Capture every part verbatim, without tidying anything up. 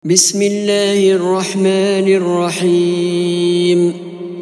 بسم الله الرحمن الرحيم.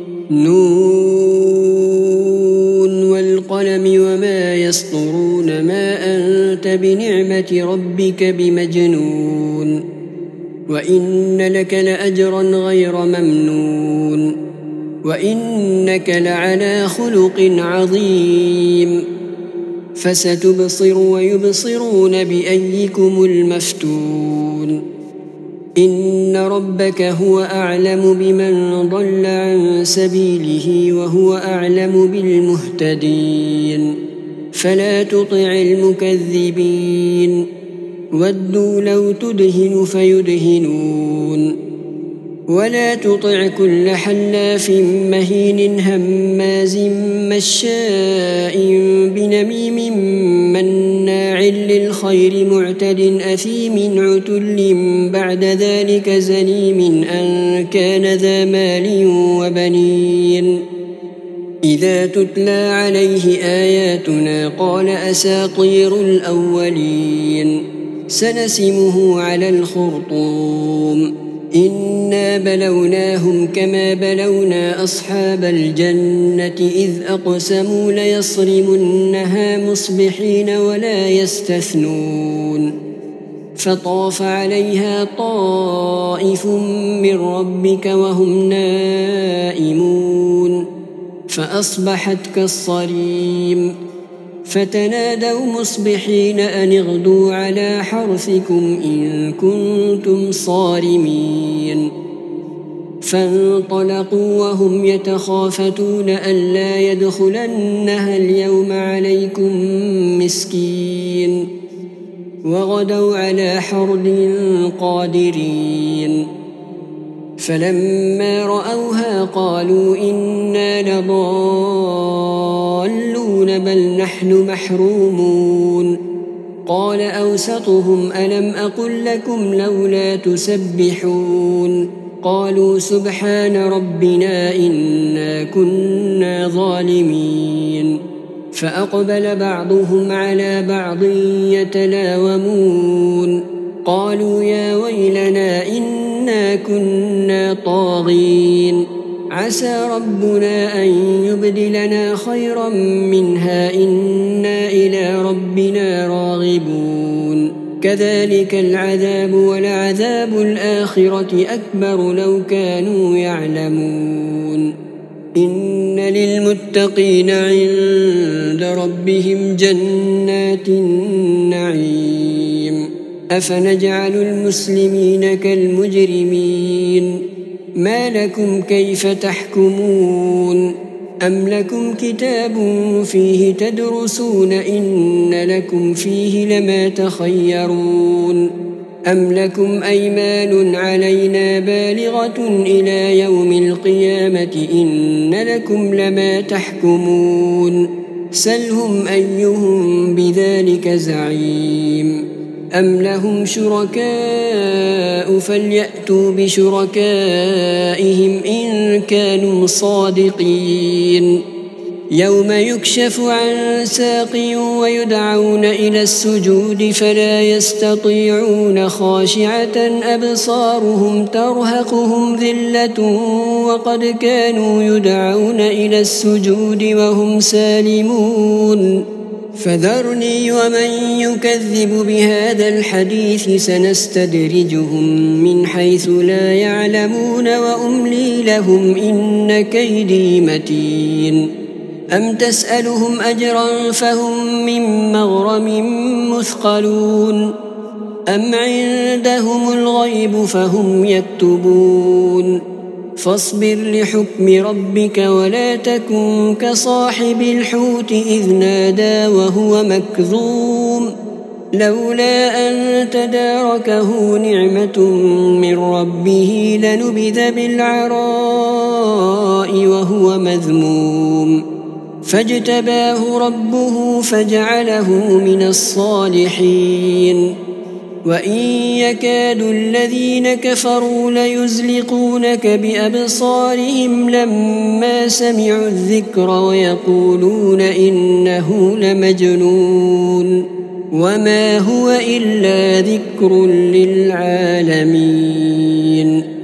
نون والقلم وما يسطرون ما أنت بنعمة ربك بمجنون وإن لك لأجرا غير ممنون وإنك لعلى خلق عظيم. فستبصر ويبصرون بأيكم المفتون. إن ربك هو أعلم بمن ضل عن سبيله وهو أعلم بالمهتدين. فلا تطع المكذبين. ودوا لو تدهن فيدهنون. ولا تطع كل حلاف مهين هماز مشاء بنميم مناع للخير معتد أثيم عتل بعد ذلك زنيم أن كان ذا مال وبنين. إذا تتلى عليه آياتنا قال أساطير الأولين. سنسمه على الخرطوم. إنا بلوناهم كما بلونا أصحاب الجنة إذ أقسموا ليصرمنها مصبحين ولا يستثنون. فطاف عليها طائف من ربك وهم نائمون فأصبحت كالصريم. فتنادوا مصبحين أن اغدوا على حرثكم إن كنتم صارمين. فانطلقوا وهم يتخافتون ألا يدخلنها اليوم عليكم مسكين. وغدوا على حرد قادرين. فلما رأوها قالوا إنا لضالون بل نحن محرومون. قال أوسطهم ألم أقل لكم لولا تسبحون. قالوا سبحان ربنا إنا كنا ظالمين. فأقبل بعضهم على بعض يتلاومون. قالوا يا ويلنا إنا كنا طاغين. عسى ربنا أن يبدلنا خيرا منها إنا إلى ربنا راغبون. كذلك العذاب ولعذاب الآخرة أكبر لو كانوا يعلمون. إن للمتقين عند ربهم جنات النعيم. أفنجعل المسلمين كالمجرمين. ما لكم كيف تحكمون. أم لكم كتاب فيه تدرسون إن لكم فيه لما تخيرون. أم لكم أيمان علينا بالغة إلى يوم القيامة إن لكم لما تحكمون. سلهم أيهم بذلك زعيم. أم لهم شركاء فليأتوا بشركائهم إن كانوا صادقين. يوم يكشف عن ساق ويدعون إلى السجود فلا يستطيعون خاشعة أبصارهم ترهقهم ذلة وقد كانوا يدعون إلى السجود وهم سالمون. فذرني ومن يكذب بهذا الحديث سنستدرجهم من حيث لا يعلمون وأملي لهم إن كيدي متين. أم تسألهم أجرا فهم من مغرم مثقلون. أم عندهم الغيب فهم يكتبون. فاصبر لحكم ربك ولا تكن كصاحب الحوت إذ نادى وهو مكظوم. لولا أن تداركه نعمة من ربه لنبذ بالعراء وهو مذموم. فاجتباه ربه فجعله من الصالحين. وإن يكاد الذين كفروا ليزلقونك بأبصارهم لما سمعوا الذكر ويقولون إنه لمجنون. وما هو إلا ذكر للعالمين.